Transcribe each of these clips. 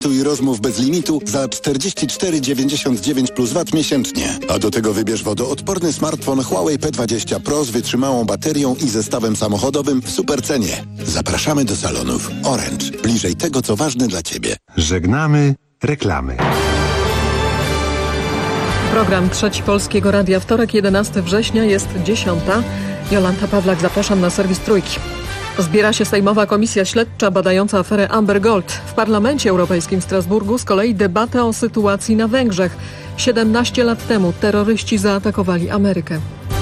I rozmów bez limitu za 44,99 plus VAT miesięcznie. A do tego wybierz wodoodporny smartfon Huawei P20 Pro z wytrzymałą baterią i zestawem samochodowym w supercenie. Zapraszamy do salonów Orange. Bliżej tego, co ważne dla Ciebie. Żegnamy reklamy. Program Trzeci Polskiego Radia. Wtorek, 11 września, jest 10. Jolanta Pawlak, zapraszam na serwis Trójki. Zbiera się Sejmowa Komisja Śledcza badająca aferę Amber Gold. W Parlamencie Europejskim w Strasburgu z kolei debata o sytuacji na Węgrzech. 17 lat temu terroryści zaatakowali Amerykę.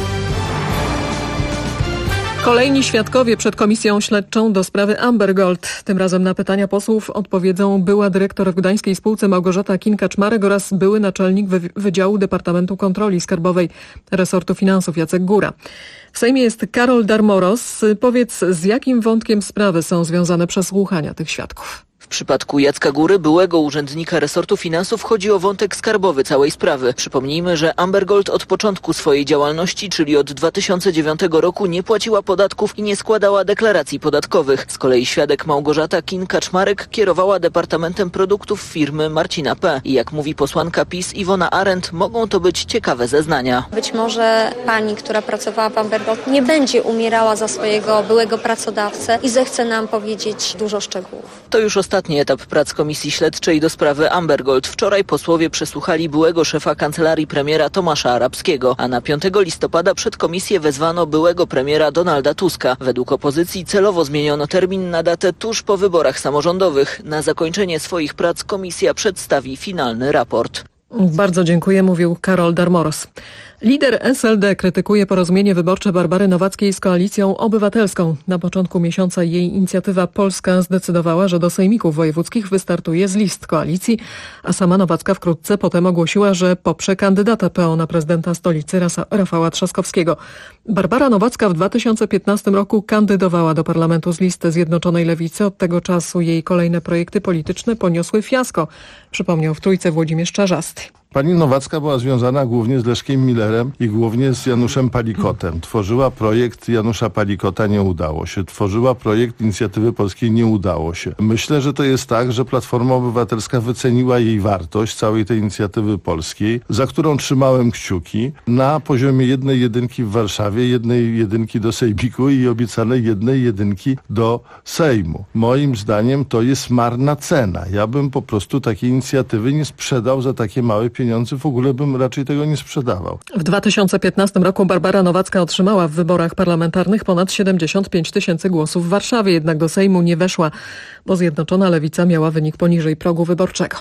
Kolejni świadkowie przed Komisją Śledczą do sprawy Amber Gold. Tym razem na pytania posłów odpowiedzą była dyrektor w gdańskiej spółce Małgorzata Kin-Kaczmarek oraz były naczelnik Wydziału Departamentu Kontroli Skarbowej resortu finansów Jacek Góra. W Sejmie jest Karol Darmoros. Powiedz, z jakim wątkiem sprawy są związane przesłuchania tych świadków? W przypadku Jacka Góry, byłego urzędnika resortu finansów, chodzi o wątek skarbowy całej sprawy. Przypomnijmy, że Amber Gold od początku swojej działalności, czyli od 2009 roku, nie płaciła podatków i nie składała deklaracji podatkowych. Z kolei świadek Małgorzata Kin-Kaczmarek kierowała Departamentem Produktów firmy Marcina P. I jak mówi posłanka PiS Iwona Arendt, mogą to być ciekawe zeznania. Być może pani, która pracowała w Amber Gold, nie będzie umierała za swojego byłego pracodawcę i zechce nam powiedzieć dużo szczegółów. To już ostatni etap prac Komisji Śledczej do sprawy Amber Gold. Wczoraj posłowie przesłuchali byłego szefa kancelarii premiera Tomasza Arabskiego, a na 5 listopada przed komisję wezwano byłego premiera Donalda Tuska. Według opozycji celowo zmieniono termin na datę tuż po wyborach samorządowych. Na zakończenie swoich prac komisja przedstawi finalny raport. Bardzo dziękuję, mówił Karol Darmoros. Lider SLD krytykuje porozumienie wyborcze Barbary Nowackiej z Koalicją Obywatelską. Na początku miesiąca jej inicjatywa Polska zdecydowała, że do sejmików wojewódzkich wystartuje z list koalicji, a sama Nowacka wkrótce potem ogłosiła, że poprze kandydata PO na prezydenta stolicy Rafała Trzaskowskiego. Barbara Nowacka w 2015 roku kandydowała do parlamentu z listy Zjednoczonej Lewicy. Od tego czasu jej kolejne projekty polityczne poniosły fiasko, przypomniał w Trójce Włodzimierz Czarzasty. Pani Nowacka była związana głównie z Leszkiem Millerem i głównie z Januszem Palikotem. Tworzyła projekt Janusza Palikota, nie udało się. Tworzyła projekt Inicjatywy Polskiej, nie udało się. Myślę, że to jest tak, że Platforma Obywatelska wyceniła jej wartość, całej tej Inicjatywy Polskiej, za którą trzymałem kciuki, na poziomie 1/1 w Warszawie, 1/1 do Sejmiku i obiecanej 1/1 do Sejmu. Moim zdaniem to jest marna cena. Ja bym po prostu takiej inicjatywy nie sprzedał za takie małe pieniądze, w ogóle bym raczej tego nie sprzedawał. W 2015 roku Barbara Nowacka otrzymała w wyborach parlamentarnych ponad 75 000 głosów w Warszawie, jednak do Sejmu nie weszła, bo Zjednoczona Lewica miała wynik poniżej progu wyborczego.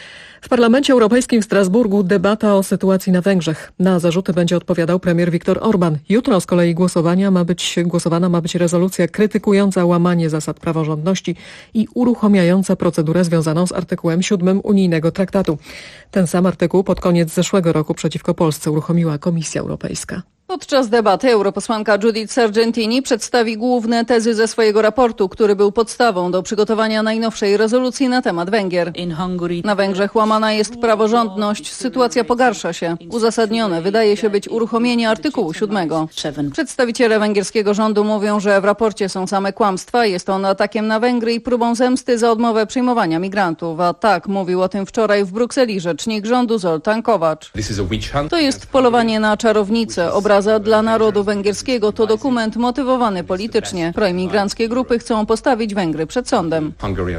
W Parlamencie Europejskim w Strasburgu debata o sytuacji na Węgrzech. Na zarzuty będzie odpowiadał premier Viktor Orban. Jutro z kolei głosowana ma być rezolucja krytykująca łamanie zasad praworządności i uruchamiająca procedurę związaną z artykułem 7 unijnego traktatu. Ten sam artykuł pod koniec zeszłego roku przeciwko Polsce uruchomiła Komisja Europejska. Podczas debaty europosłanka Judith Sargentini przedstawi główne tezy ze swojego raportu, który był podstawą do przygotowania najnowszej rezolucji na temat Węgier. Na Węgrzech łamana jest praworządność, sytuacja pogarsza się. Uzasadnione wydaje się być uruchomienie artykułu 7. Przedstawiciele węgierskiego rządu mówią, że w raporcie są same kłamstwa, jest on atakiem na Węgry i próbą zemsty za odmowę przyjmowania migrantów. A tak mówił o tym wczoraj w Brukseli rzecznik rządu Zoltán Kovács. To jest polowanie na czarownicę. Obraza dla narodu węgierskiego to dokument motywowany politycznie. Proimigranckie grupy chcą postawić Węgry przed sądem.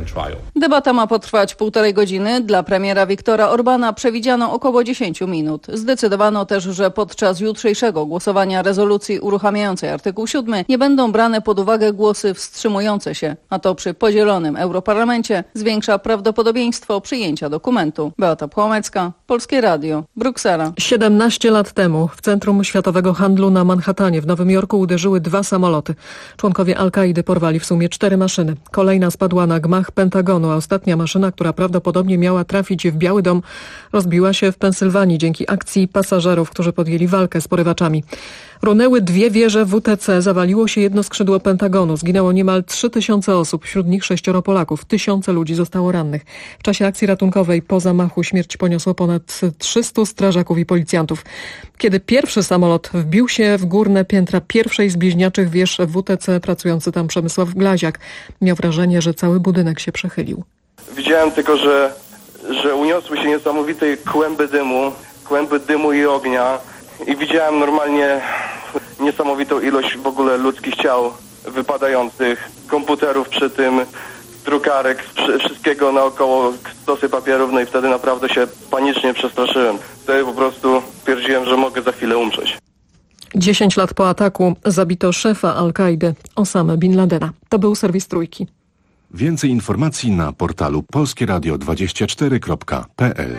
Debata ma potrwać 1,5 godziny. Dla premiera Viktora Orbana przewidziano około 10 minut. Zdecydowano też, że podczas jutrzejszego głosowania rezolucji uruchamiającej artykuł 7 nie będą brane pod uwagę głosy wstrzymujące się, a to przy podzielonym Europarlamencie zwiększa prawdopodobieństwo przyjęcia dokumentu. Beata Płomecka, Polskie Radio, Bruksela. 17 lat temu w centrum światowego handlu na Manhattanie w Nowym Jorku uderzyły 2 samoloty. Członkowie Al-Kaidy porwali w sumie 4 maszyny. Kolejna spadła na gmach Pentagonu, a ostatnia maszyna, która prawdopodobnie miała trafić w Biały Dom, rozbiła się w Pensylwanii dzięki akcji pasażerów, którzy podjęli walkę z porywaczami. Runęły 2 wieże WTC, zawaliło się jedno skrzydło Pentagonu. Zginęło niemal 3000 osób, wśród nich 6 Polaków. Tysiące ludzi zostało rannych. W czasie akcji ratunkowej po zamachu śmierć poniosło ponad 300 strażaków i policjantów. Kiedy pierwszy samolot wbił się w górne piętra pierwszej z bliźniaczych wież WTC, pracujący tam Przemysław Glaziak miał wrażenie, że cały budynek się przechylił. Widziałem tylko, że uniosły się niesamowite kłęby dymu i ognia i widziałem normalnie niesamowitą ilość w ogóle ludzkich ciał wypadających, komputerów przy tym, drukarek, wszystkiego naokoło, stosy papierów, no i wtedy naprawdę się panicznie przestraszyłem. Wtedy po prostu stwierdziłem, że mogę za chwilę umrzeć. 10 lat po ataku zabito szefa Al-Kaidy, Osamę Bin Ladena. To był serwis Trójki. Więcej informacji na portalu polskieradio24.pl.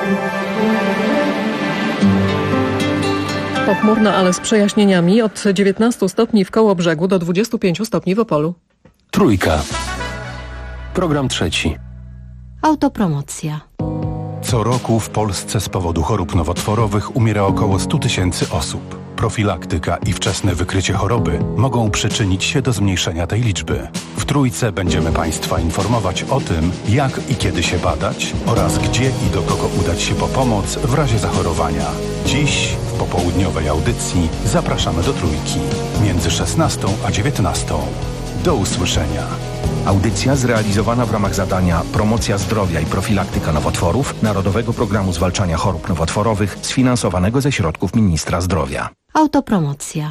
Pochmurno, ale z przejaśnieniami od 19 stopni w Kołobrzegu do 25 stopni w Opolu. Trójka. Program trzeci. Autopromocja. Co roku w Polsce z powodu chorób nowotworowych umiera około 100 000 osób. Profilaktyka i wczesne wykrycie choroby mogą przyczynić się do zmniejszenia tej liczby. W Trójce będziemy Państwa informować o tym, jak i kiedy się badać oraz gdzie i do kogo udać się po pomoc w razie zachorowania. Dziś w popołudniowej audycji zapraszamy do Trójki między 16 a 19. Do usłyszenia. Audycja zrealizowana w ramach zadania Promocja zdrowia i profilaktyka nowotworów Narodowego Programu Zwalczania Chorób Nowotworowych sfinansowanego ze środków Ministra Zdrowia. Autopromocja.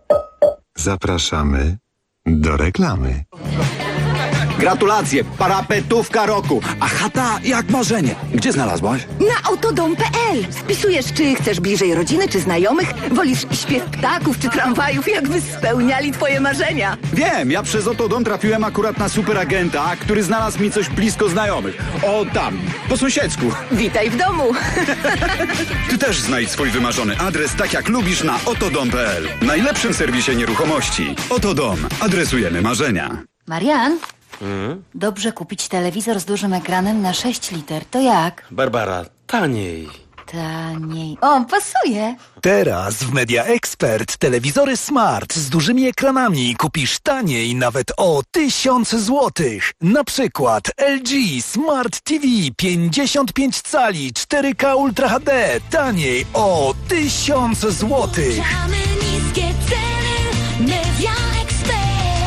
Zapraszamy do reklamy. Gratulacje, parapetówka roku, a chata jak marzenie. Gdzie znalazłaś? Na autodom.pl. Spisujesz, czy chcesz bliżej rodziny, czy znajomych, wolisz śpiew ptaków, czy tramwajów, jakby spełniali twoje marzenia. Wiem, ja przez Autodom trafiłem akurat na superagenta, który znalazł mi coś blisko znajomych. O tam, po sąsiedzku. Witaj w domu. Ty też znajdź swój wymarzony adres tak jak lubisz na autodom.pl. Najlepszym serwisie nieruchomości. Autodom. Adresujemy marzenia. Marian? Dobrze kupić telewizor z dużym ekranem na 6 liter. To jak? Barbara, taniej. Taniej. O, pasuje. Teraz w Media Expert telewizory smart z dużymi ekranami kupisz taniej nawet o 1000 złotych. Na przykład LG Smart TV 55 cali 4K Ultra HD taniej o 1000 złotych. Niskie ceny, Media Expert.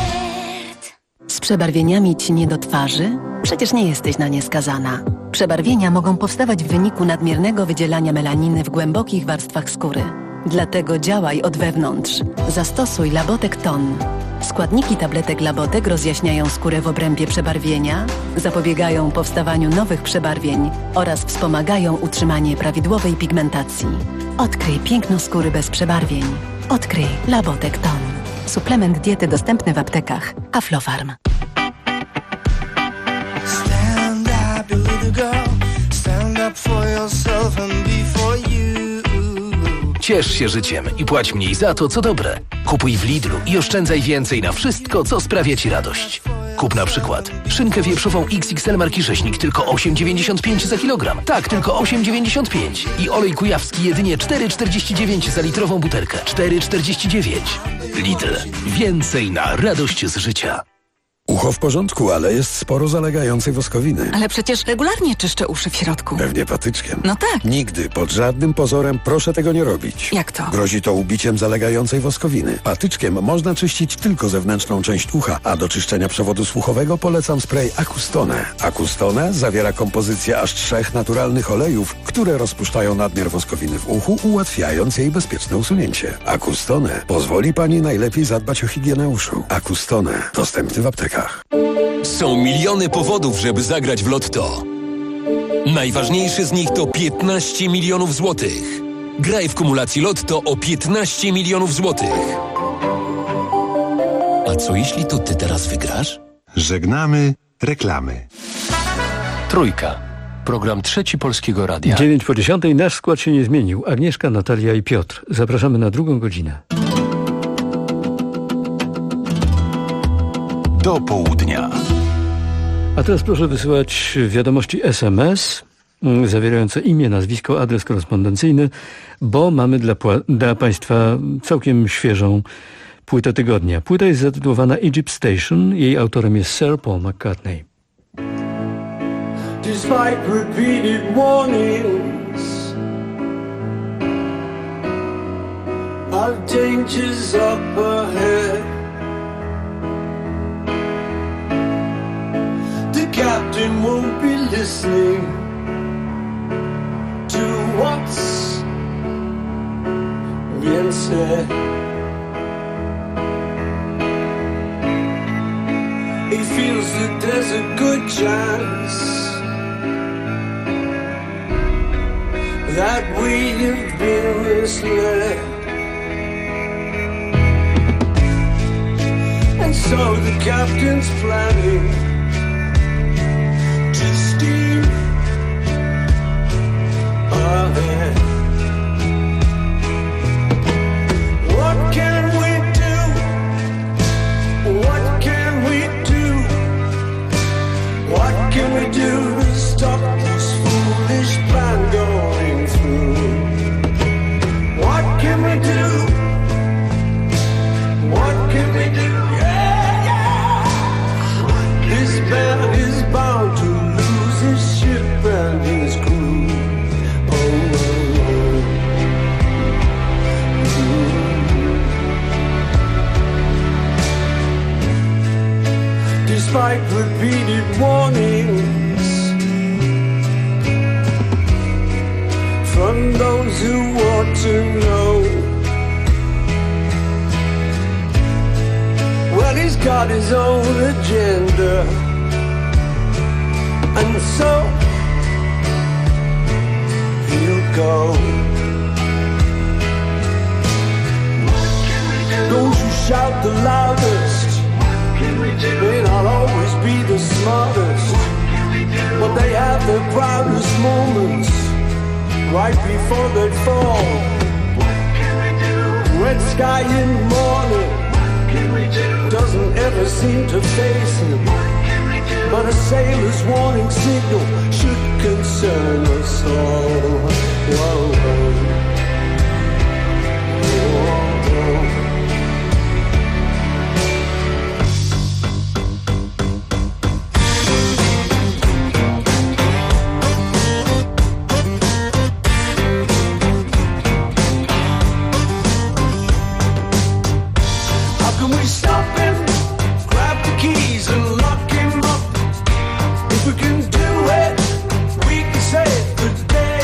Z przebarwieniami ci nie do twarzy? Przecież nie jesteś na nie skazana. Przebarwienia mogą powstawać w wyniku nadmiernego wydzielania melaniny w głębokich warstwach skóry. Dlatego działaj od wewnątrz. Zastosuj Labotek Ton. Składniki tabletek Labotek rozjaśniają skórę w obrębie przebarwienia, zapobiegają powstawaniu nowych przebarwień oraz wspomagają utrzymanie prawidłowej pigmentacji. Odkryj piękno skóry bez przebarwień. Odkryj Labotek Ton. Suplement diety dostępny w aptekach. Aflofarm. Stand up, little girl. Stand up for yourself and be for you. Ciesz się życiem i płać mniej za to, co dobre. Kupuj w Lidlu i oszczędzaj więcej na wszystko, co sprawia ci radość. Kup na przykład szynkę wieprzową XXL marki Rzeźnik tylko 8,95 za kilogram. Tak, tylko 8,95. I olej kujawski jedynie 4,49 za litrową butelkę. 4,49. Lidl. Więcej na radość z życia. Ucho w porządku, ale jest sporo zalegającej woskowiny. Ale przecież regularnie czyszczę uszy w środku. Pewnie patyczkiem. No tak. Nigdy, pod żadnym pozorem proszę tego nie robić. Jak to? Grozi to ubiciem zalegającej woskowiny. Patyczkiem można czyścić tylko zewnętrzną część ucha, a do czyszczenia przewodu słuchowego polecam spray Acustone. Acustone zawiera kompozycję aż 3 naturalnych olejów, które rozpuszczają nadmiar woskowiny w uchu, ułatwiając jej bezpieczne usunięcie. Acustone pozwoli Pani najlepiej zadbać o higienę uszu. Acustone. Dostępny w aptekach. Są miliony powodów, żeby zagrać w Lotto. Najważniejszy z nich to 15 milionów złotych. Graj w kumulacji Lotto o 15 milionów złotych. A co jeśli to ty teraz wygrasz? Żegnamy reklamy. Trójka. Program trzeci Polskiego Radia. 9:10. Nasz skład się nie zmienił. Agnieszka, Natalia i Piotr. Zapraszamy na drugą godzinę. Do południa. A teraz proszę wysyłać wiadomości SMS zawierające imię, nazwisko, adres korespondencyjny, bo mamy dla Państwa całkiem świeżą płytę tygodnia. Płyta jest zatytułowana Egypt Station. Jej autorem jest Sir Paul McCartney. Despite repeated warnings of dangers up ahead, the captain and won't be listening to what's being said. He feels that there's a good chance that we have been misled. And so the captain's planning to steam ahead. What can we do? What can we do? What can we do to stop this foolish plan going through? What can we do? What can we do? Yeah, yeah. This man is bound to lose his ship and his crew. Oh, oh, oh. Despite repeated warnings from those who want to know, well, he's got his own agenda, and so he'll go. Those who shout the loudest may not always be the smartest, but they have their proudest moments right before they fall. Red sky in the morning doesn't ever seem to face him, but a sailor's warning signal should concern us all. Whoa, whoa. Day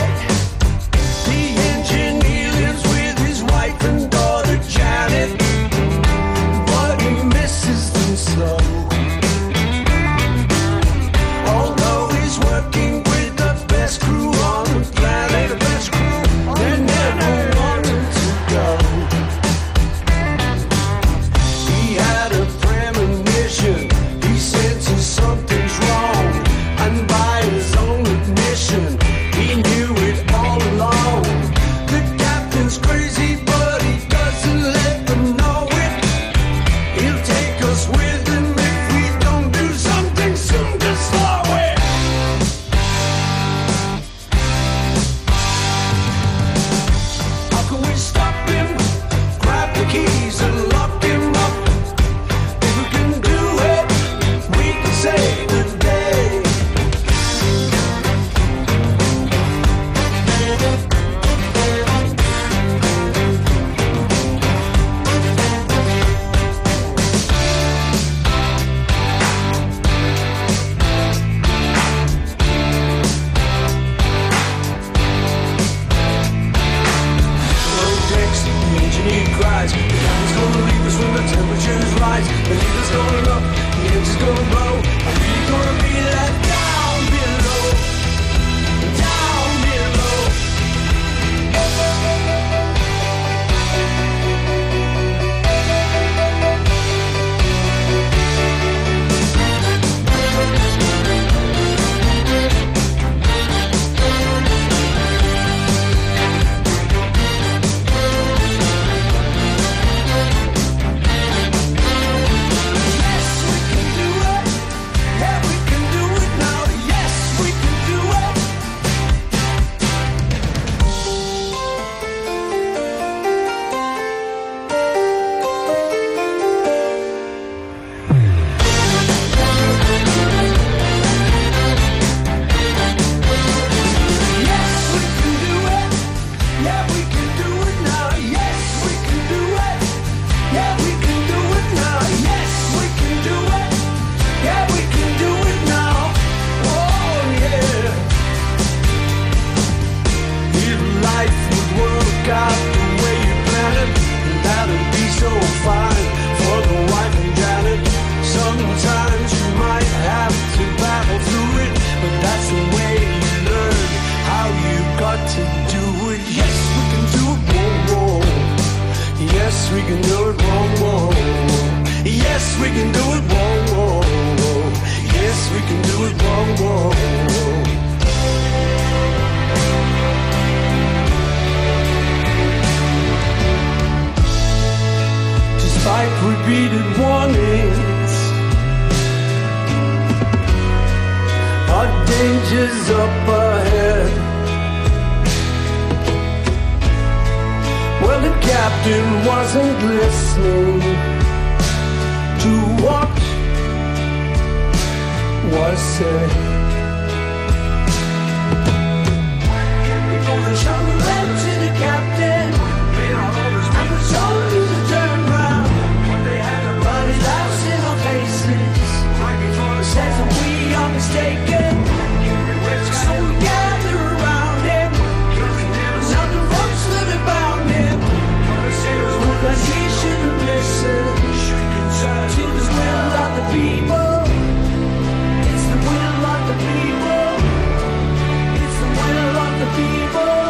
what to do it. Yes, we can do it, whoa, whoa. Yes, we can do it, whoa, whoa. Yes, we can do it, whoa, whoa. Yes, we can do it, whoa, whoa. Despite repeated warnings, our dangers up ahead. Well, the captain wasn't listening to what was said. We're gonna show the letter to the captain, and we told him to turn round. But his laughs in our faces says that we are mistaken. So we gather around him, now the ropes that are bound him. But he should have listened to the will of the people. It's the will of the people. It's the will of the people.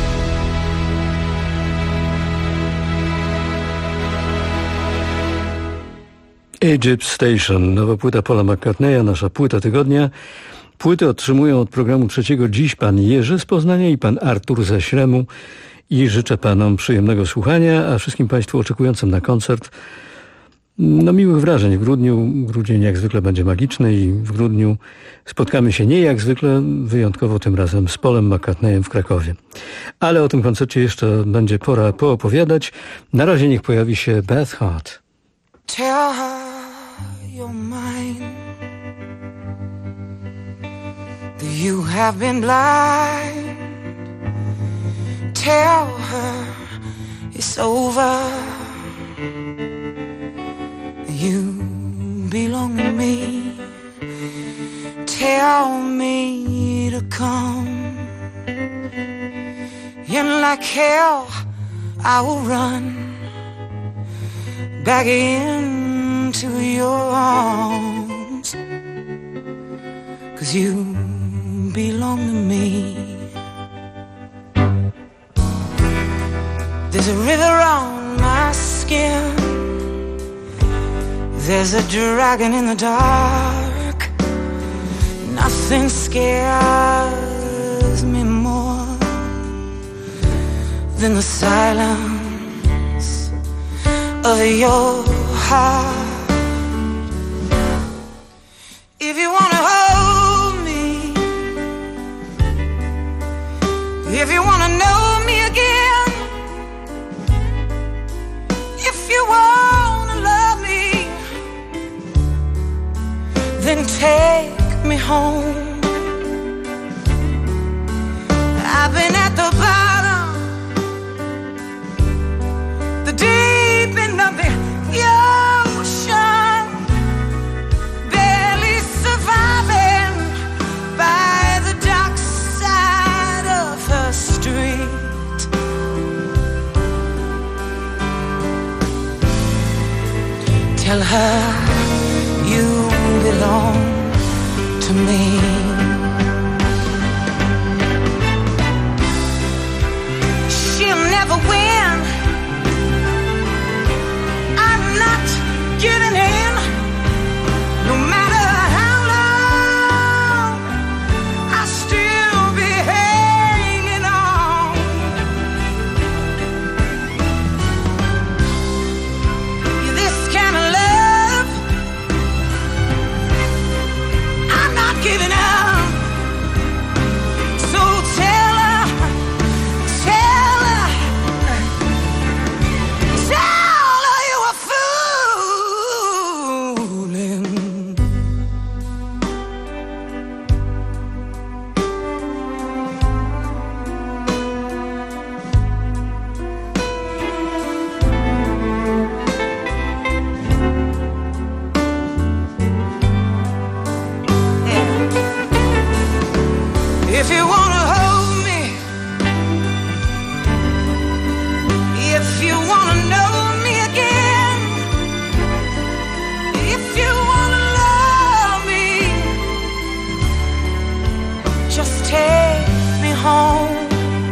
Egypt Station, nowa płyta Paula McCartneya, nasza płyta tygodnia. Płyty otrzymują od programu trzeciego dziś pan Jerzy z Poznania i pan Artur ze Śremu. I życzę panom przyjemnego słuchania, a wszystkim państwu oczekującym na koncert miłych wrażeń w grudniu. Grudzień jak zwykle będzie magiczny i w grudniu spotkamy się nie jak zwykle, wyjątkowo tym razem z Paulem McCartneyem w Krakowie. Ale o tym koncercie jeszcze będzie pora poopowiadać. Na razie niech pojawi się Beth Hart. Tell her you're mine, that you have been blind. Tell her it's over, you belong to me. Tell me to come, and like hell I will run back into your arms, 'cause you belong to me. There's a river on my skin, there's a dragon in the dark. Nothing scares me more than the silence of your heart. If you wanna hold me, if you wanna know me again, if you wanna love me, then take me home. I've been at the bottom, the deep end of the ocean, barely surviving by the dark side of her street. Tell her you belong to me. She'll never win, I'm not giving in. No matter how long, I'll still be hanging on. This kind of love, I'm not giving up. So tell her, tell her, tell her you were fooling. If you wanna hold me, if you wanna know me again, if you wanna love me, just take me home.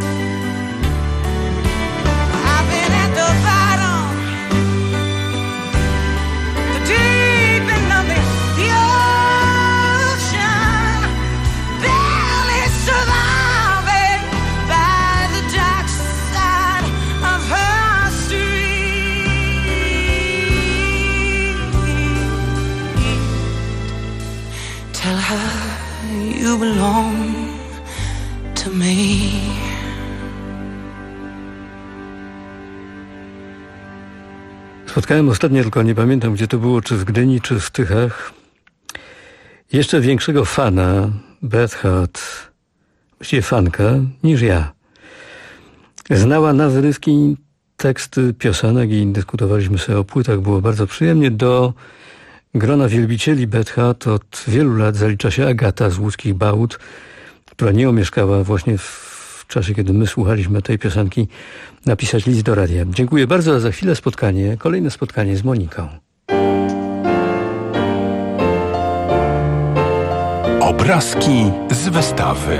to me. Spotkałem ostatnio, tylko nie pamiętam, gdzie to było, czy w Gdyni, czy w Tychach, jeszcze większego fana Beth Hart, właściwie fanka, niż ja. Znała na wyrywki teksty piosenek i dyskutowaliśmy sobie o płytach. Było bardzo przyjemnie. Do grona wielbicieli Beth Hart od wielu lat zalicza się Agata z Łódzkich Bałut, która nie omieszkała właśnie w czasie, kiedy my słuchaliśmy tej piosenki, napisać list do radia. Dziękuję bardzo, a za chwilę kolejne spotkanie z Moniką. Obrazki z wystawy.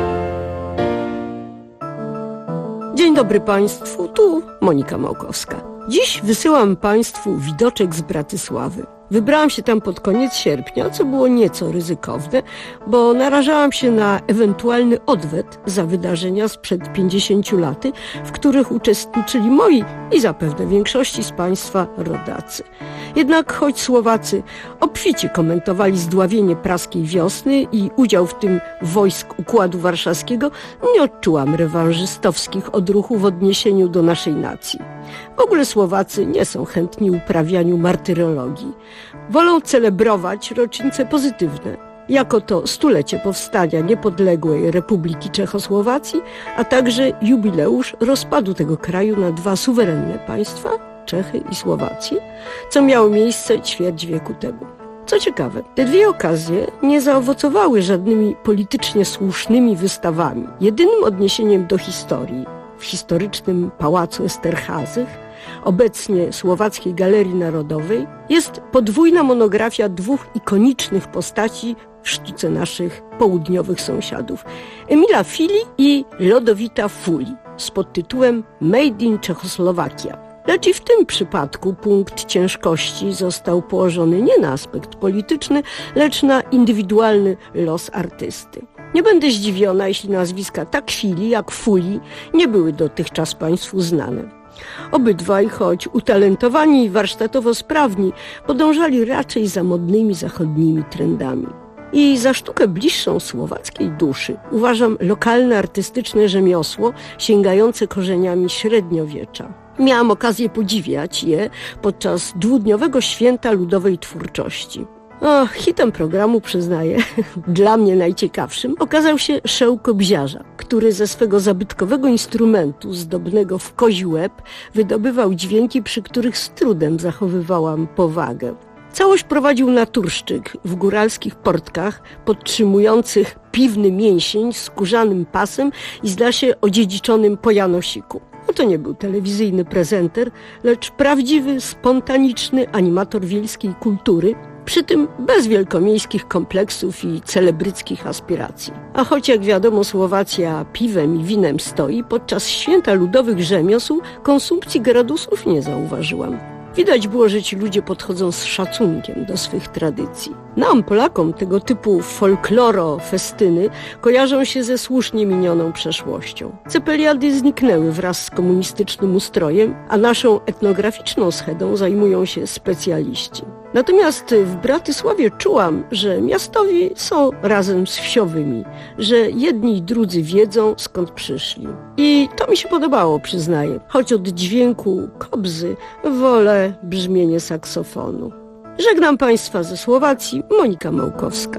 Dzień dobry Państwu, tu Monika Małkowska. Dziś wysyłam Państwu widoczek z Bratysławy. Wybrałam się tam pod koniec sierpnia, co było nieco ryzykowne, bo narażałam się na ewentualny odwet za wydarzenia sprzed 50 lat, w których uczestniczyli moi i zapewne większości z Państwa rodacy. Jednak choć Słowacy obficie komentowali zdławienie praskiej wiosny i udział w tym wojsk Układu Warszawskiego, nie odczułam rewanżystowskich odruchów w odniesieniu do naszej nacji. W ogóle Słowacy nie są chętni uprawianiu martyrologii. Wolą celebrować rocznice pozytywne, jako to stulecie powstania niepodległej Republiki Czechosłowacji, a także jubileusz rozpadu tego kraju na dwa suwerenne państwa, Czechy i Słowację, co miało miejsce ćwierć wieku temu. Co ciekawe, te dwie okazje nie zaowocowały żadnymi politycznie słusznymi wystawami. Jedynym odniesieniem do historii w historycznym Pałacu Esterházych, obecnie Słowackiej Galerii Narodowej, jest podwójna monografia dwóch ikonicznych postaci w sztuce naszych południowych sąsiadów. Emila Fili i Lodowita Fuli z podtytułem Made in Czechoslowakia. Lecz i w tym przypadku punkt ciężkości został położony nie na aspekt polityczny, lecz na indywidualny los artysty. Nie będę zdziwiona, jeśli nazwiska tak Fili jak Fuli nie były dotychczas Państwu znane. Obydwaj, choć utalentowani i warsztatowo sprawni, podążali raczej za modnymi zachodnimi trendami. I za sztukę bliższą słowackiej duszy uważam lokalne artystyczne rzemiosło sięgające korzeniami średniowiecza. Miałam okazję podziwiać je podczas dwudniowego święta ludowej twórczości. Hitem programu, przyznaję, dla mnie najciekawszym, okazał się Szeł Kobziarza, który ze swego zabytkowego instrumentu zdobnego w kozi łeb wydobywał dźwięki, przy których z trudem zachowywałam powagę. Całość prowadził naturszczyk w góralskich portkach, podtrzymujących piwny mięsień z skórzanym pasem i zda się odziedziczonym po Janosiku. To nie był telewizyjny prezenter, lecz prawdziwy, spontaniczny animator wiejskiej kultury, przy tym bez wielkomiejskich kompleksów i celebryckich aspiracji. A choć jak wiadomo Słowacja piwem i winem stoi, podczas święta ludowych rzemiosł konsumpcji gradusów nie zauważyłam. Widać było, że ci ludzie podchodzą z szacunkiem do swych tradycji. Nam, Polakom, tego typu folkloro-festyny kojarzą się ze słusznie minioną przeszłością. Cepeliady zniknęły wraz z komunistycznym ustrojem, a naszą etnograficzną schedą zajmują się specjaliści. Natomiast w Bratysławie czułam, że miastowi są razem z wsiowymi, że jedni i drudzy wiedzą, skąd przyszli. I to mi się podobało, przyznaję, choć od dźwięku kobzy wolę brzmienie saksofonu. Żegnam Państwa ze Słowacji, Monika Małkowska.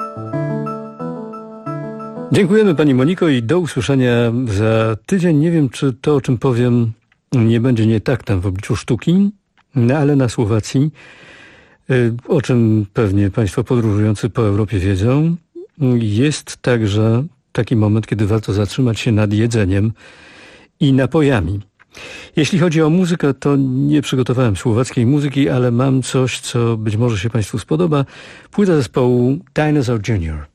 Dziękujemy Pani Moniko i do usłyszenia za tydzień. Nie wiem, czy to, o czym powiem, nie będzie nie tak tam w obliczu sztuki, ale na Słowacji, o czym pewnie Państwo podróżujący po Europie wiedzą, jest także taki moment, kiedy warto zatrzymać się nad jedzeniem i napojami. Jeśli chodzi o muzykę, to nie przygotowałem słowackiej muzyki, ale mam coś, co być może się Państwu spodoba. Płyta zespołu Dinosaur Jr.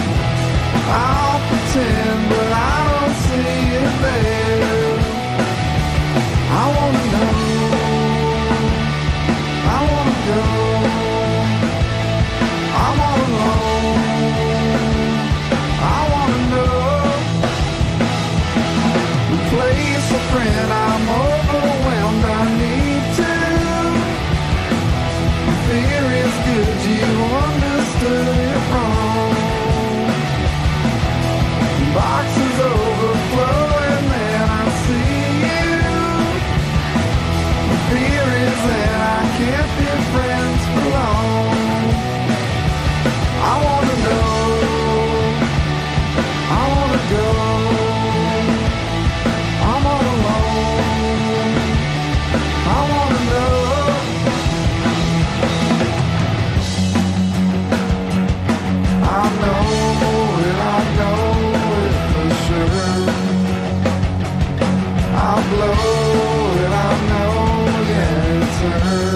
But I don't see it there. fear is that I can't be friends for long. I wanna know, I wanna go. I'm all alone. I wanna know. I know it, I know it for sure. I'll blow it, I know, yeah, it's her.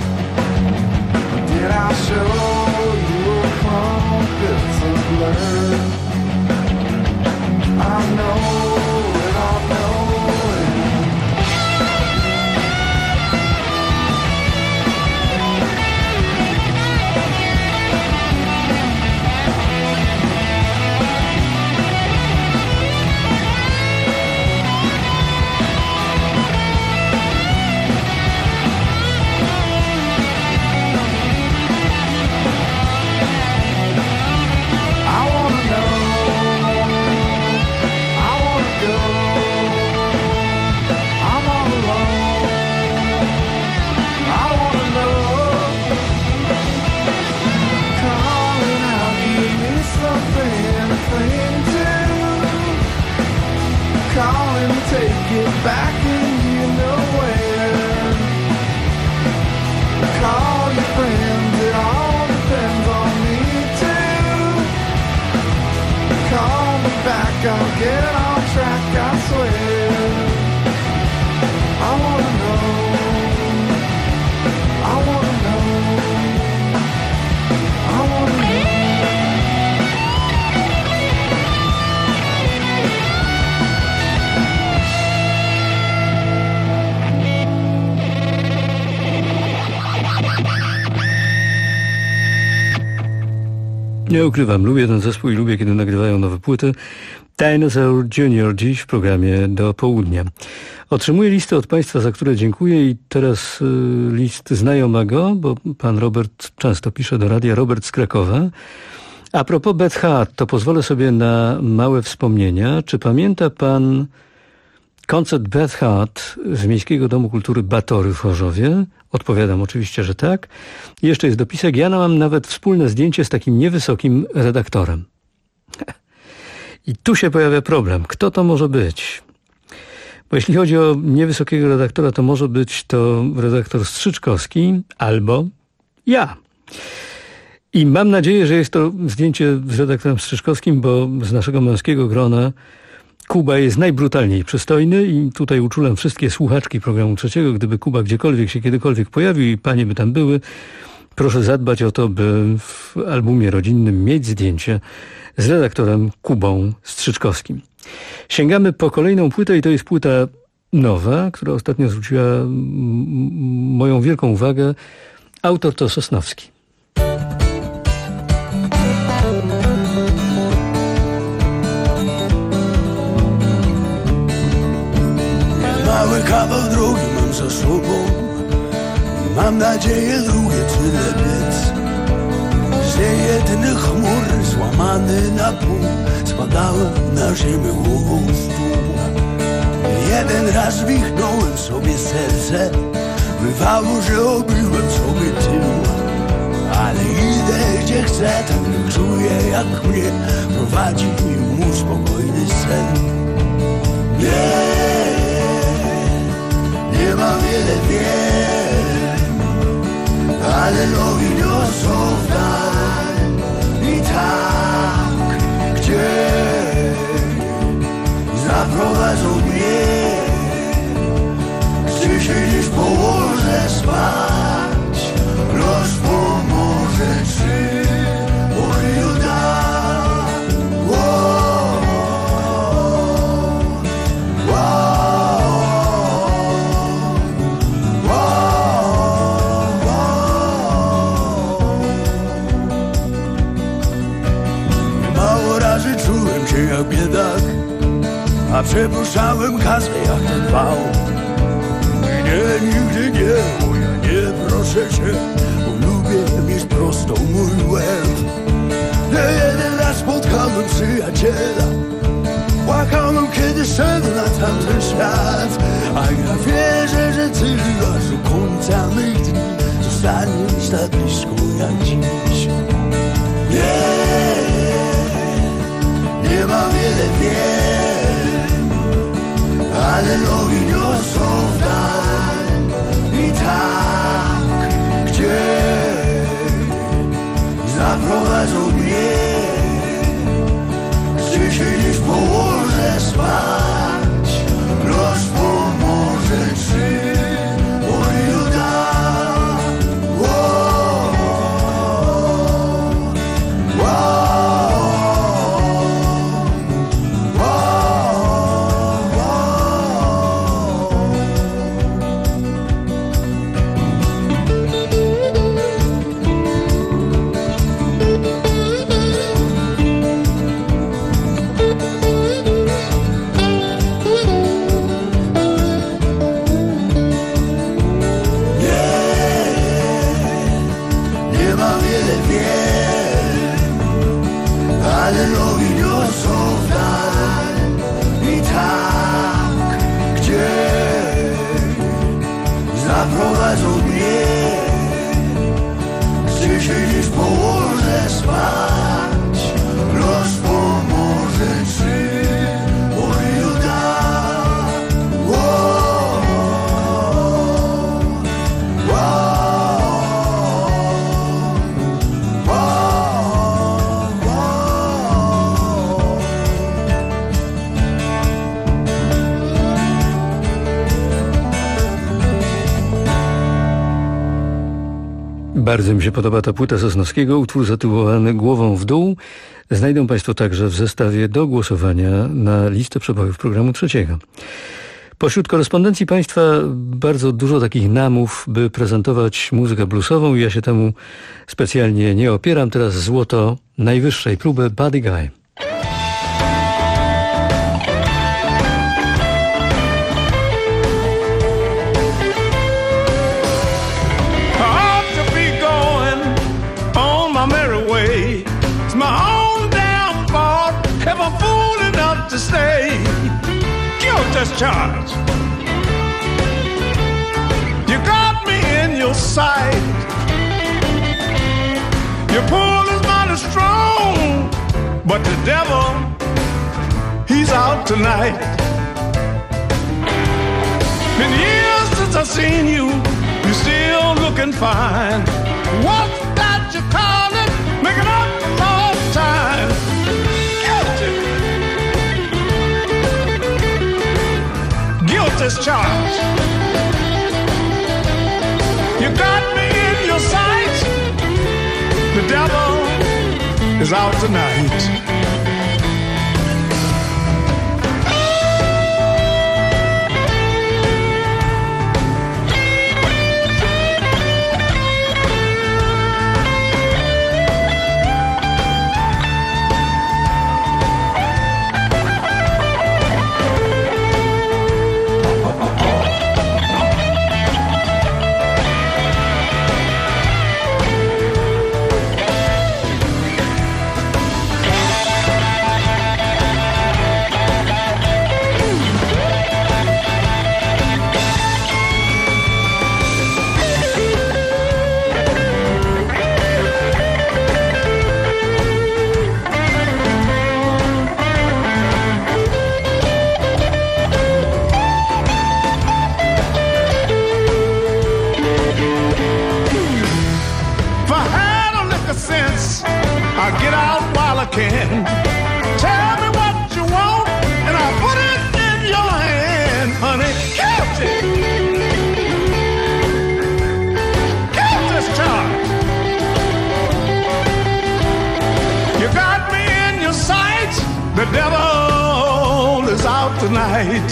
Did I show you a crumb? It's a blur. I know it, I know it. Take it back and you know where. Call your friends, it all depends on me too. Call me back, I'll get on track, I swear. I wanna know, I wanna know, I wanna know. Nie ukrywam, lubię ten zespół i lubię, kiedy nagrywają nowe płyty. Dinosaur Jr. dziś w programie do południa. Otrzymuję listy od Państwa, za które dziękuję i teraz list znajomego, bo pan Robert często pisze do radia, Robert z Krakowa. A propos Beth Hart, to pozwolę sobie na małe wspomnienia. Czy pamięta pan koncert Beth Hart z Miejskiego Domu Kultury Batory w Chorzowie? Odpowiadam oczywiście, że tak. I jeszcze jest dopisek. Ja mam nawet wspólne zdjęcie z takim niewysokim redaktorem. I tu się pojawia problem. Kto to może być? Bo jeśli chodzi o niewysokiego redaktora, to może być to redaktor Strzyczkowski albo ja. I mam nadzieję, że jest to zdjęcie z redaktorem Strzyczkowskim, bo z naszego męskiego grona Kuba jest najbrutalniej przystojny i tutaj uczulam wszystkie słuchaczki programu Trzeciego. Gdyby Kuba gdziekolwiek się kiedykolwiek pojawił i panie by tam były, proszę zadbać o to, by w albumie rodzinnym mieć zdjęcie z redaktorem Kubą Strzyczkowskim. Sięgamy po kolejną płytę i to jest płyta nowa, która ostatnio zwróciła moją wielką uwagę. Autor to Sosnowski. Mały kawał drogi mam za sobą, mam nadzieję drugie tyle biec. Zjejedny chmury złamany na pół, spadałem na ziemię głową w dół. Jeden raz wichnąłem sobie serce, bywało, że obyłem sobie tył. Ale idę gdzie chcę, tak nie czuję jak mnie prowadzi mu spokojny sen. Nie mam wiele wiem, ale nogi niosą w dal. I tak, gdzie zaprowadzą mnie, gdzie się dziś położę spać, los pomoże, czy pochylił dal. Czułem się jak biedak, a przepuszczałem kasę jak ten wał. Nie, nigdy nie, bo ja nie proszę cię, bo lubię mieć prosto mój łeb. Nie jeden raz spotkałem przyjaciela, Płakałem, kiedy szedł na tamten świat, a ja wierzę, że tylko aż do końca mych dni zostaniesz tak blisko jak dziś. Nie ma wiele wiem, ale nogi niosą w dal. I tak, gdzie zaprowadzą mnie, gdzie się dziś położę spać, los pomoże czy pokryju da. Ale nogi niosą w dal. I tak, gdzie zaprowadzą mnie, gdzie się dziś położę spać, los pomoże czy pokryju da. Bardzo mi się podoba ta płyta Sosnowskiego, utwór zatytułowany Głową w dół. Znajdą Państwo także w zestawie do głosowania na listę przebojów programu trzeciego. Pośród korespondencji Państwa bardzo dużo takich namów, by prezentować muzykę bluesową i ja się temu specjalnie nie opieram. Teraz złoto najwyższej próby Buddy Guy. Stay, guilty charge. You got me in your sight. Your pull is mighty strong, but the devil, he's out tonight. Been years since I've seen you, you're still looking fine. What's that you call it? Making up for lost time. Guilty charge. You got me in your sight. The devil is out tonight. Can. Tell me what you want, and I'll put it in your hand, honey. Guilty. Guilty charge. You got me in your sight. The devil is out tonight.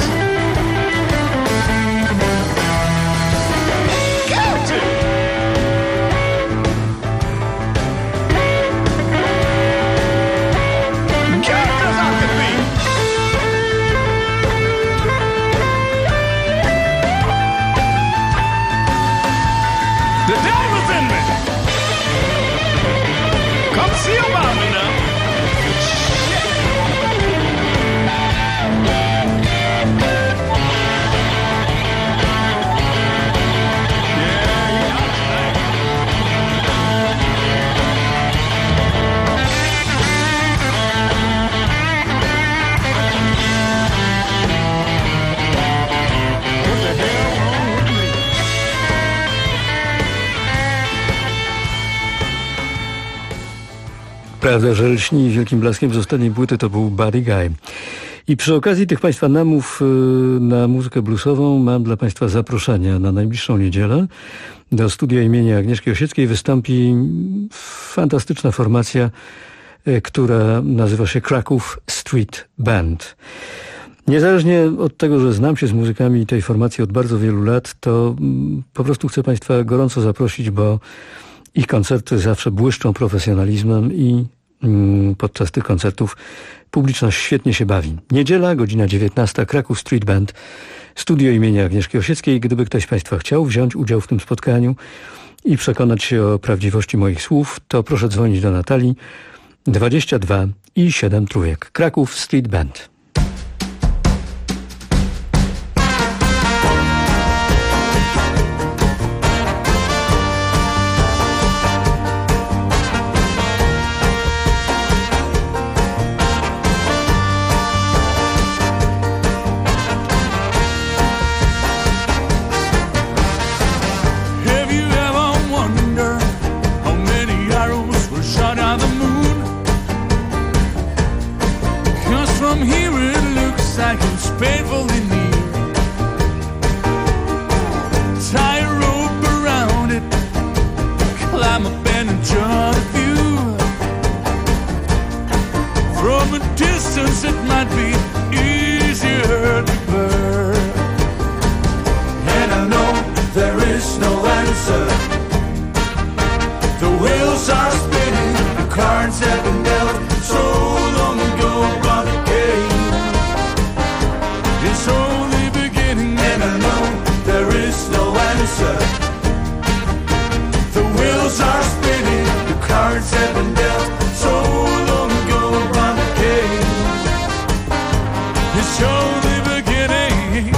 See about me now. Prawda, że lśni wielkim blaskiem z ostatniej płyty to był Buddy Guy. I przy okazji tych Państwa namów na muzykę bluesową mam dla Państwa zaproszenia na najbliższą niedzielę. Do studia imienia Agnieszki Osieckiej wystąpi fantastyczna formacja, która nazywa się Kraków Street Band. Niezależnie od tego, że znam się z muzykami tej formacji od bardzo wielu lat, to po prostu chcę Państwa gorąco zaprosić, bo ich koncerty zawsze błyszczą profesjonalizmem i podczas tych koncertów publiczność świetnie się bawi. Niedziela, godzina 19, Kraków Street Band, studio imienia Agnieszki Osieckiej. Gdyby ktoś z Państwa chciał wziąć udział w tym spotkaniu i przekonać się o prawdziwości moich słów, to proszę dzwonić do Natalii 22 i 7 trójek. Kraków Street Band. Painfully near. Tie a rope around it, climb up and enjoy the view. From a distance it might be easier to burn. And I know there is no answer. The wheels are spinning, the cards have been dealt so long ago, but the game it's only beginning, and I know there is no answer. The wheels are spinning, the cards have been dealt so long ago, but the game it's only beginning.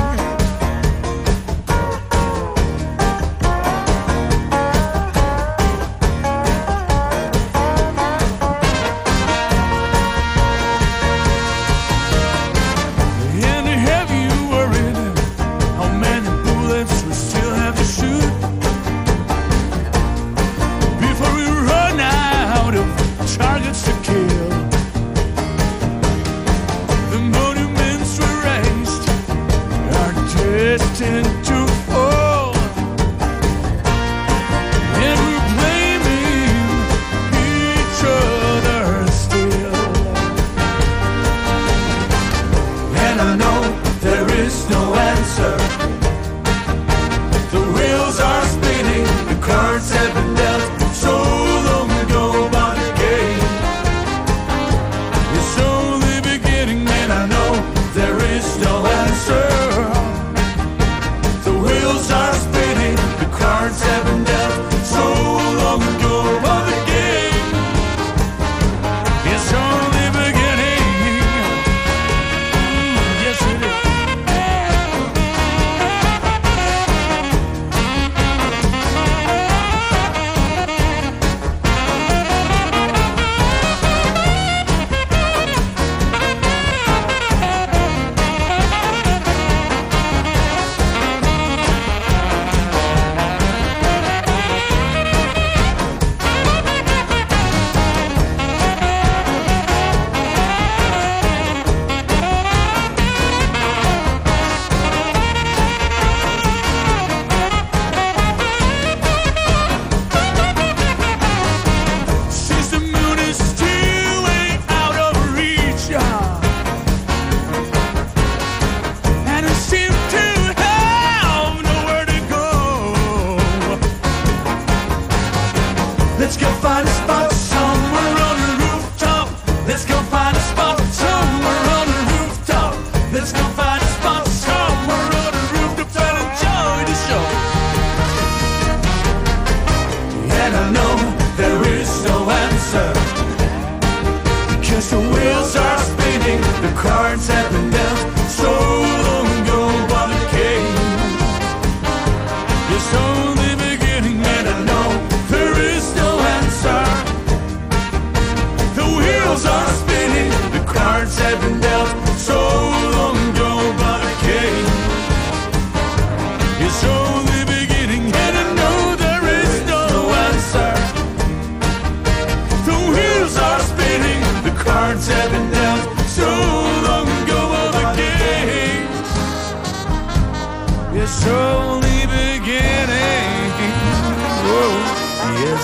Are spinning.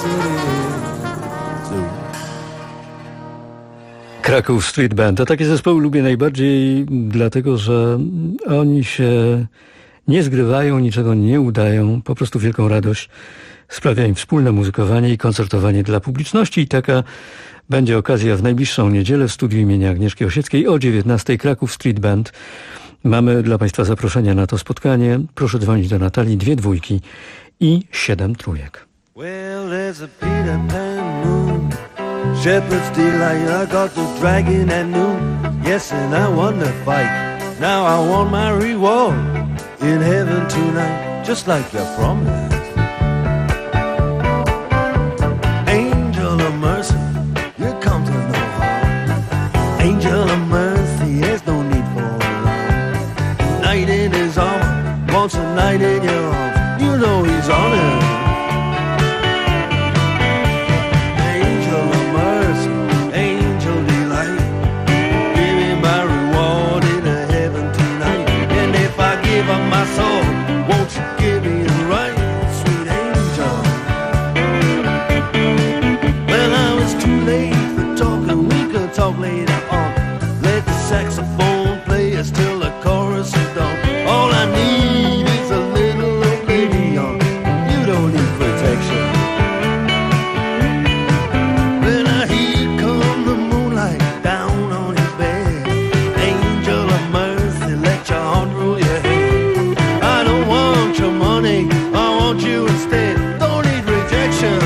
Kraków Street Band. A takie zespoły lubię najbardziej dlatego, że oni się nie zgrywają, niczego nie udają, po prostu wielką radość sprawia im wspólne muzykowanie i koncertowanie dla publiczności. I taka będzie okazja w najbliższą niedzielę w studiu imienia Agnieszki Osieckiej o 19:00 Kraków Street Band. Mamy dla Państwa zaproszenia na to spotkanie. Proszę dzwonić do Natalii 2 dwójki i 7 trójek. Well, there's a Peter Pan moon, shepherd's delight. I got the dragon at noon. Yes, and I won the fight. Now I want my reward in heaven tonight, just like you promised. Angel of mercy, you come to no harm. Angel of mercy, there's no need for alarm. Knight in his armor, wants a knight in your arms. You know he's on it. Talk later on. Let the saxophone play us till the chorus is done. All I need is a little oblivion. You don't need protection. When I hear come the moonlight down on his bed, angel of mercy, let your heart rule your head. I don't want your money, I want you instead. Don't need rejection.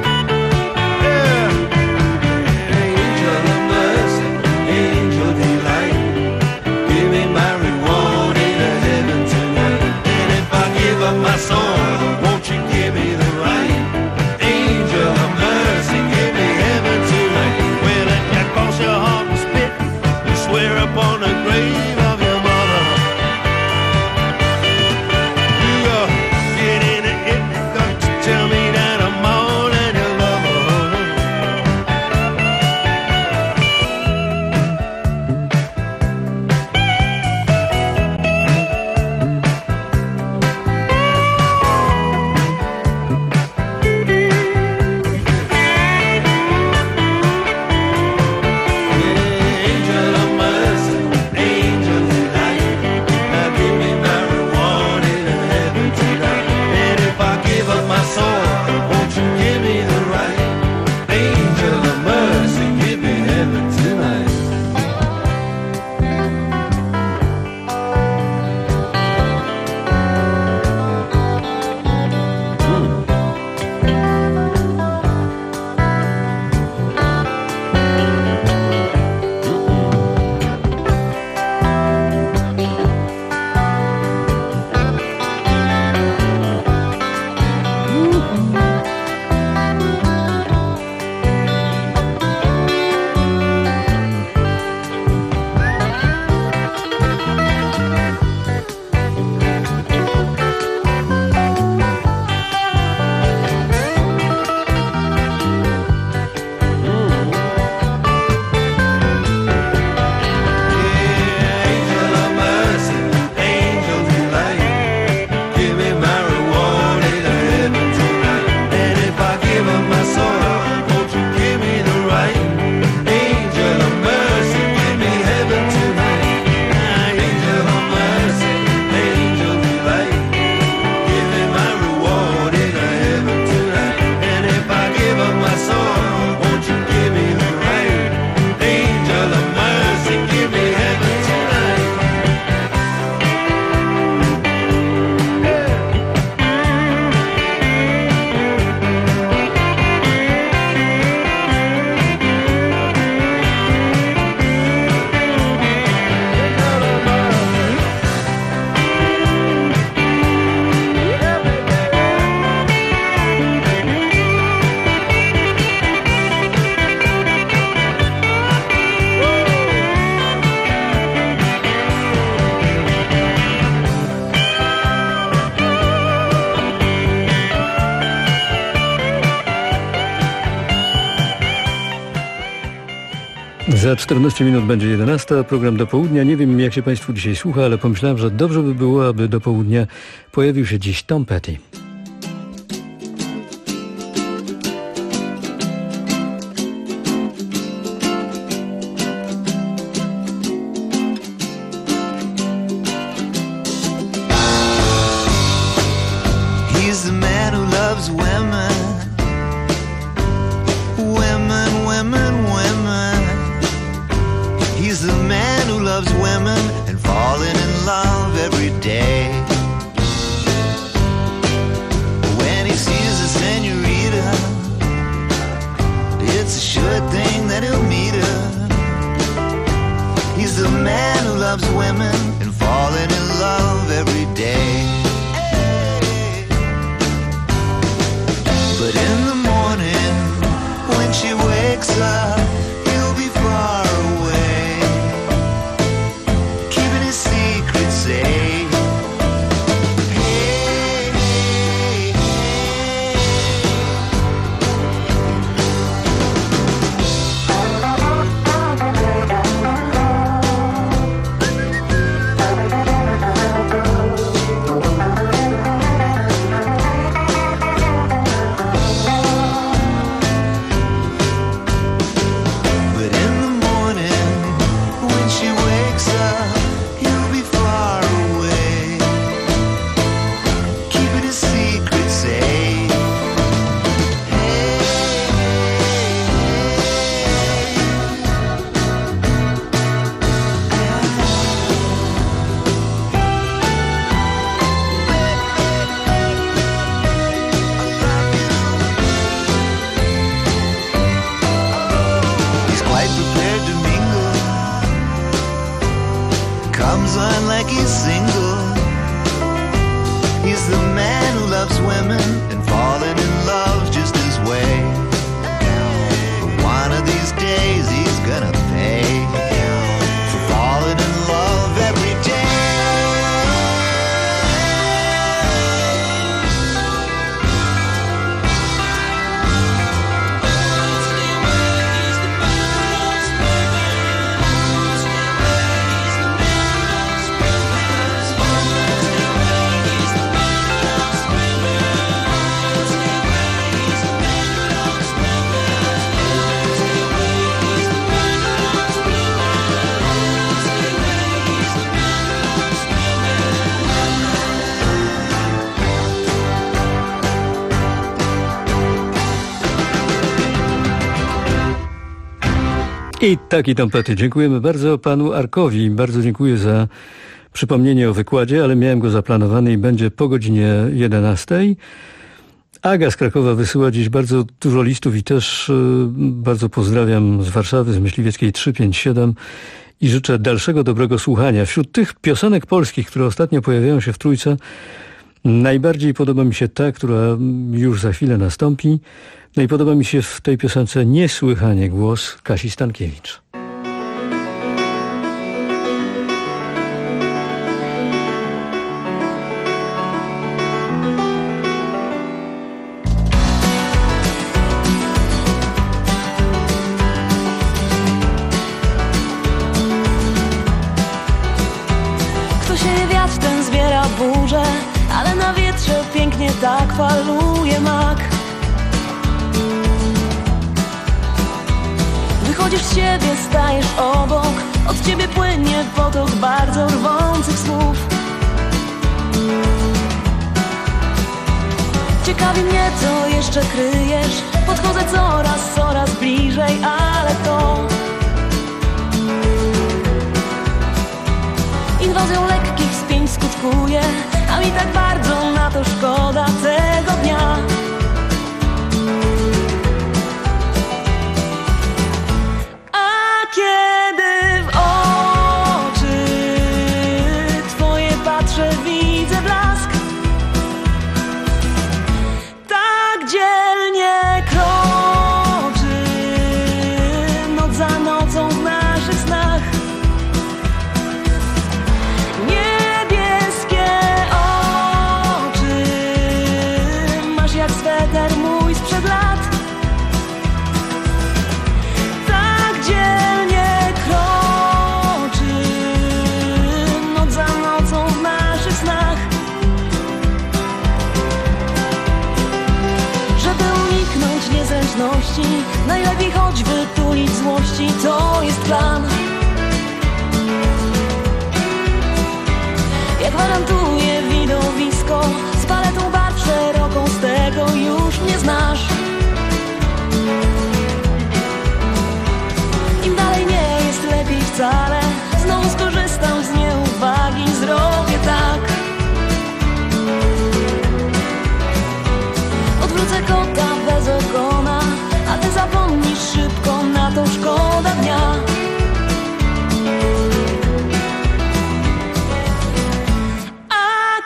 Za 14 minut będzie 11, program do południa. Nie wiem, jak się Państwu dzisiaj słucha, ale pomyślałem, że dobrze by było, aby do południa pojawił się dziś Tom Petty. wakes up, he'll be far away, keeping his secret safe. I taki tampety. Dziękujemy bardzo panu Arkowi. Bardzo dziękuję za przypomnienie o wykładzie, ale miałem go zaplanowany i będzie po godzinie 11. Aga z Krakowa wysyła dziś bardzo dużo listów i też bardzo pozdrawiam z Warszawy, z Myśliwieckiej 357 i życzę dalszego dobrego słuchania. Wśród tych piosenek polskich, które ostatnio pojawiają się w Trójce, najbardziej podoba mi się ta, która już za chwilę nastąpi. No i podoba mi się w tej piosence niesłychanie głos Kasi Stankiewicz. Kto sieje wiatr, ten zbiera burzę, ale na wietrze pięknie tak faluje mak. Wychodzisz z siebie, stajesz obok, od ciebie płynie potok bardzo rwących słów. Ciekawi mnie, co jeszcze kryjesz. Podchodzę coraz bliżej, ale to inwazją lekkich spięć skutkuje, a mi tak bardzo na to szkoda tego dnia. Kiedy w oczy twoje patrzę, widzę blask. Tak dzielnie kroczy noc za nocą w naszych snach. Niebieskie oczy masz jak sweter mój sprzed lat. Tak dzielnie kroczy noc za nocą w naszych snach. Żeby uniknąć niezręczności, najlepiej choć wytulić złości, to jest plan. Ja gwarantuję widowisko z paletą barw szeroką, z tego już mnie znasz. Im dalej nie jest lepiej wcale, znowu skorzystam z nieuwagi, zrobię tak. Odwrócę kota bez ogona, a ty zapomnisz szybko, na to szkoda dnia. A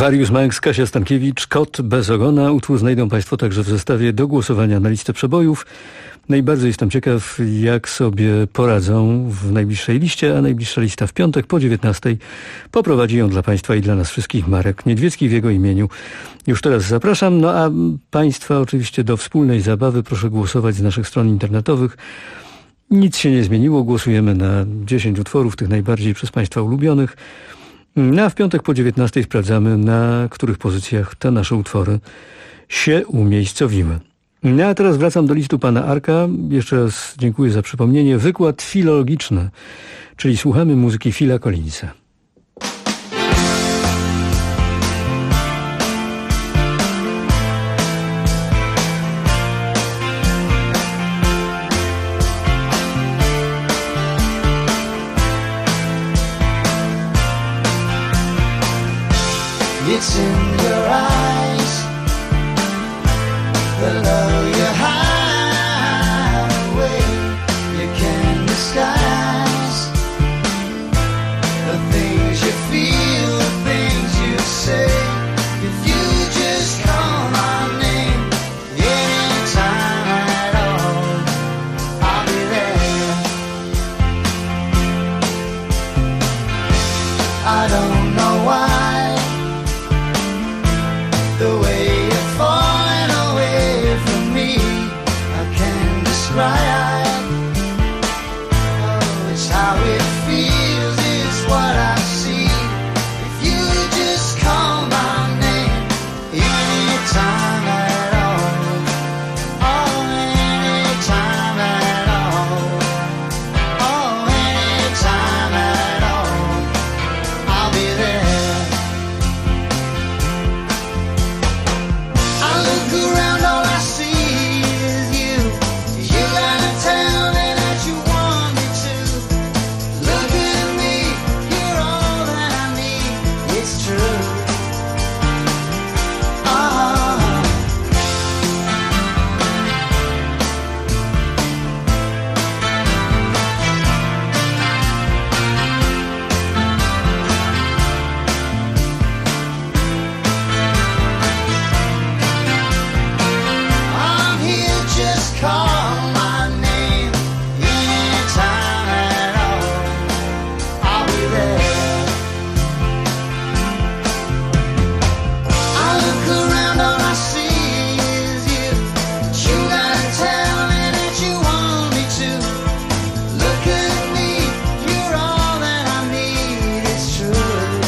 Warius Manx, Kasia Stankiewicz, Kot bez ogona. Utwór znajdą Państwo także w zestawie do głosowania na listę przebojów. No i bardzo jestem ciekaw, jak sobie poradzą w najbliższej liście, a najbliższa lista w piątek po 19:00. Poprowadzi ją dla Państwa i dla nas wszystkich Marek Niedźwiecki w jego imieniu. Już teraz zapraszam, no a Państwa oczywiście do wspólnej zabawy proszę głosować z naszych stron internetowych. Nic się nie zmieniło, głosujemy na 10 utworów, tych najbardziej przez Państwa ulubionych. No a w piątek po 19:00 sprawdzamy, na których pozycjach te nasze utwory się umiejscowiły. No a teraz wracam do listu pana Arka. Jeszcze raz dziękuję za przypomnienie. Wykład filologiczny, czyli słuchamy muzyki Phila Collinsa. It's in your eyes, the love you hide away, you can't disguise the things you feel, the things you say. If you just call my name anytime at all, I'll be there. I don't know why the way you're falling away from me, I can't describe. Oh, it's how it feels, it's what I see. If you just call my name anytime at all, oh, anytime at all, oh, anytime at all, I'll be there. Around, all I see is you. You gotta tell me that you want me to. Look at me, you're all that I need. It's true. Call my name anytime at all, I'll be there. I look around, all I see is you. But you gotta tell me that you want me to. Look at me, you're all that I need, it's true.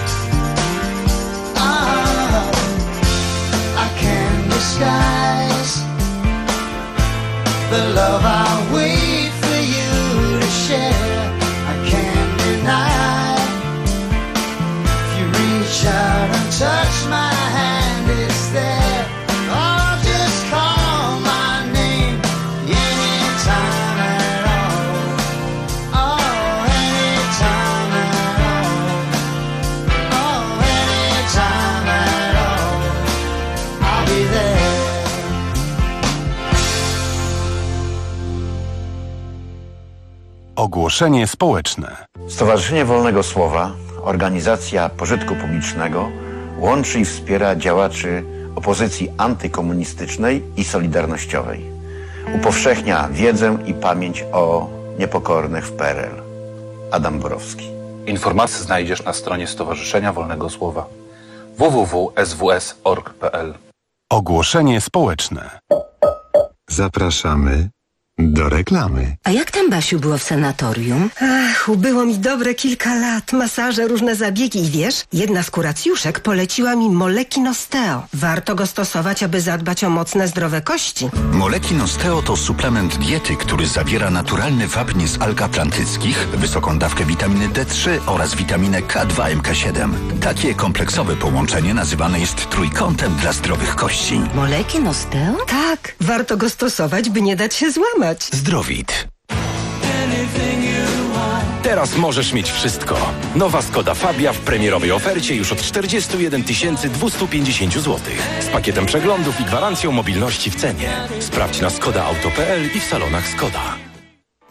I can't disguise the love I wait for you to share, I can't deny. If you reach out and touch my hand, it's there. Oh, just call my name anytime at all. Oh, anytime at all. Oh, anytime at all, I'll be there. Ogłoszenie społeczne. Stowarzyszenie Wolnego Słowa, organizacja pożytku publicznego, łączy i wspiera działaczy opozycji antykomunistycznej i solidarnościowej. Upowszechnia wiedzę i pamięć o niepokornych w PRL. Adam Borowski. Informacje znajdziesz na stronie Stowarzyszenia Wolnego Słowa www.sws.org.pl. Ogłoszenie społeczne. Zapraszamy do reklamy. A jak tam, Basiu, było w sanatorium? Ach, ubyło mi dobre kilka lat. Masaże, różne zabiegi i wiesz, jedna z kuracjuszek poleciła mi Molekin Osteo. Warto go stosować, aby zadbać o mocne, zdrowe kości. Molekin Osteo to suplement diety, który zawiera naturalny wapń z alg atlantyckich, wysoką dawkę witaminy D3 oraz witaminę K2 MK7. Takie kompleksowe połączenie nazywane jest trójkątem dla zdrowych kości. Molekin Osteo? Tak, warto go stosować, by nie dać się złamać. Zdrowit. Teraz możesz mieć wszystko. Nowa Skoda Fabia w premierowej ofercie już od 41 250 zł. Z pakietem przeglądów i gwarancją mobilności w cenie. Sprawdź na skodaauto.pl i w salonach Skoda.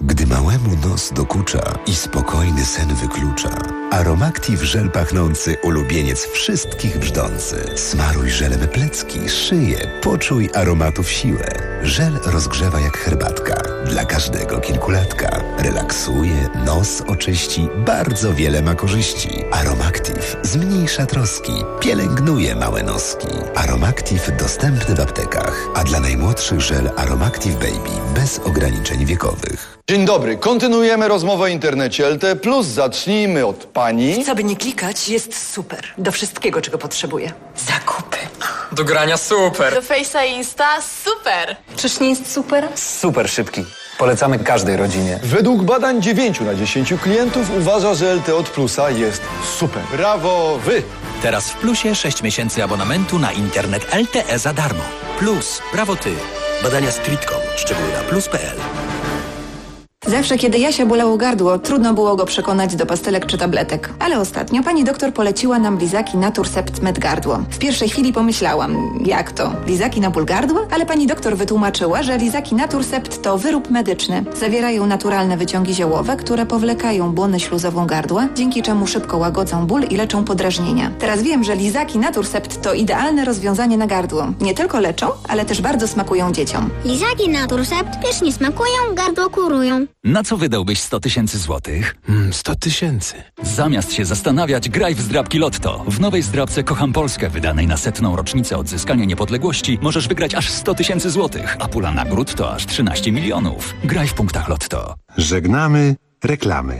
Gdy małemu nos dokucza i spokojny sen wyklucza. Aromactive żel pachnący, ulubieniec wszystkich brzdący. Smaruj żelem plecki, szyję, poczuj aromatów siłę. Żel rozgrzewa jak herbatka. Dla każdego kilkulatka. Relaksuje, nos oczyści, bardzo wiele ma korzyści. Aromactive zmniejsza troski, pielęgnuje małe noski. Aromactive dostępny w aptekach, a dla najmłodszych żel Aromactive Baby bez ograniczeń wiekowych. Dzień dobry, kontynuujemy rozmowę o internecie LTE+. Zacznijmy od pani. Co by nie klikać, jest super. Do wszystkiego, czego potrzebuję. Zakupy. Do grania super. Do Face'a i Insta super. Czyż nie jest super? Super szybki. Polecamy każdej rodzinie. Według badań 9 na 10 klientów uważa, że LTE od Plusa jest super. Brawo wy! Teraz w Plusie 6 miesięcy abonamentu na internet LTE za darmo. Plus, brawo ty. Badania Streetcom. Szczegóły na plus.pl. Zawsze, kiedy Jasia bolało gardło, trudno było go przekonać do pastelek czy tabletek. Ale ostatnio pani doktor poleciła nam lizaki Naturcept Med Gardło. W pierwszej chwili pomyślałam, jak to? Lizaki na ból gardła? Ale pani doktor wytłumaczyła, że lizaki Naturcept to wyrób medyczny. Zawierają naturalne wyciągi ziołowe, które powlekają błonę śluzową gardła, dzięki czemu szybko łagodzą ból i leczą podrażnienia. Teraz wiem, że lizaki Naturcept to idealne rozwiązanie na gardło. Nie tylko leczą, ale też bardzo smakują dzieciom. Lizaki Naturcept pysznie smakują, gardło kurują. Na co wydałbyś 100 000 złotych? 100 000. Zamiast się zastanawiać, graj w zdrabki Lotto. W nowej zdrabce Kocham Polskę, wydanej na 100. rocznicę odzyskania niepodległości, możesz wygrać aż 100 000 złotych, a pula nagród to aż 13 milionów. Graj w punktach Lotto. Żegnamy reklamy.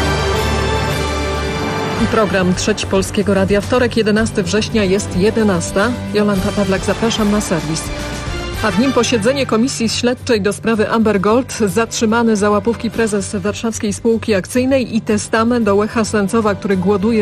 Program Trzeci Polskiego Radia. Wtorek, 11 września jest 11. Jolanta Pawlak, zapraszam na serwis. A w nim posiedzenie Komisji Śledczej do sprawy Amber Gold, zatrzymany za łapówki prezes warszawskiej spółki akcyjnej i testament do Lecha Sencowa, który głoduje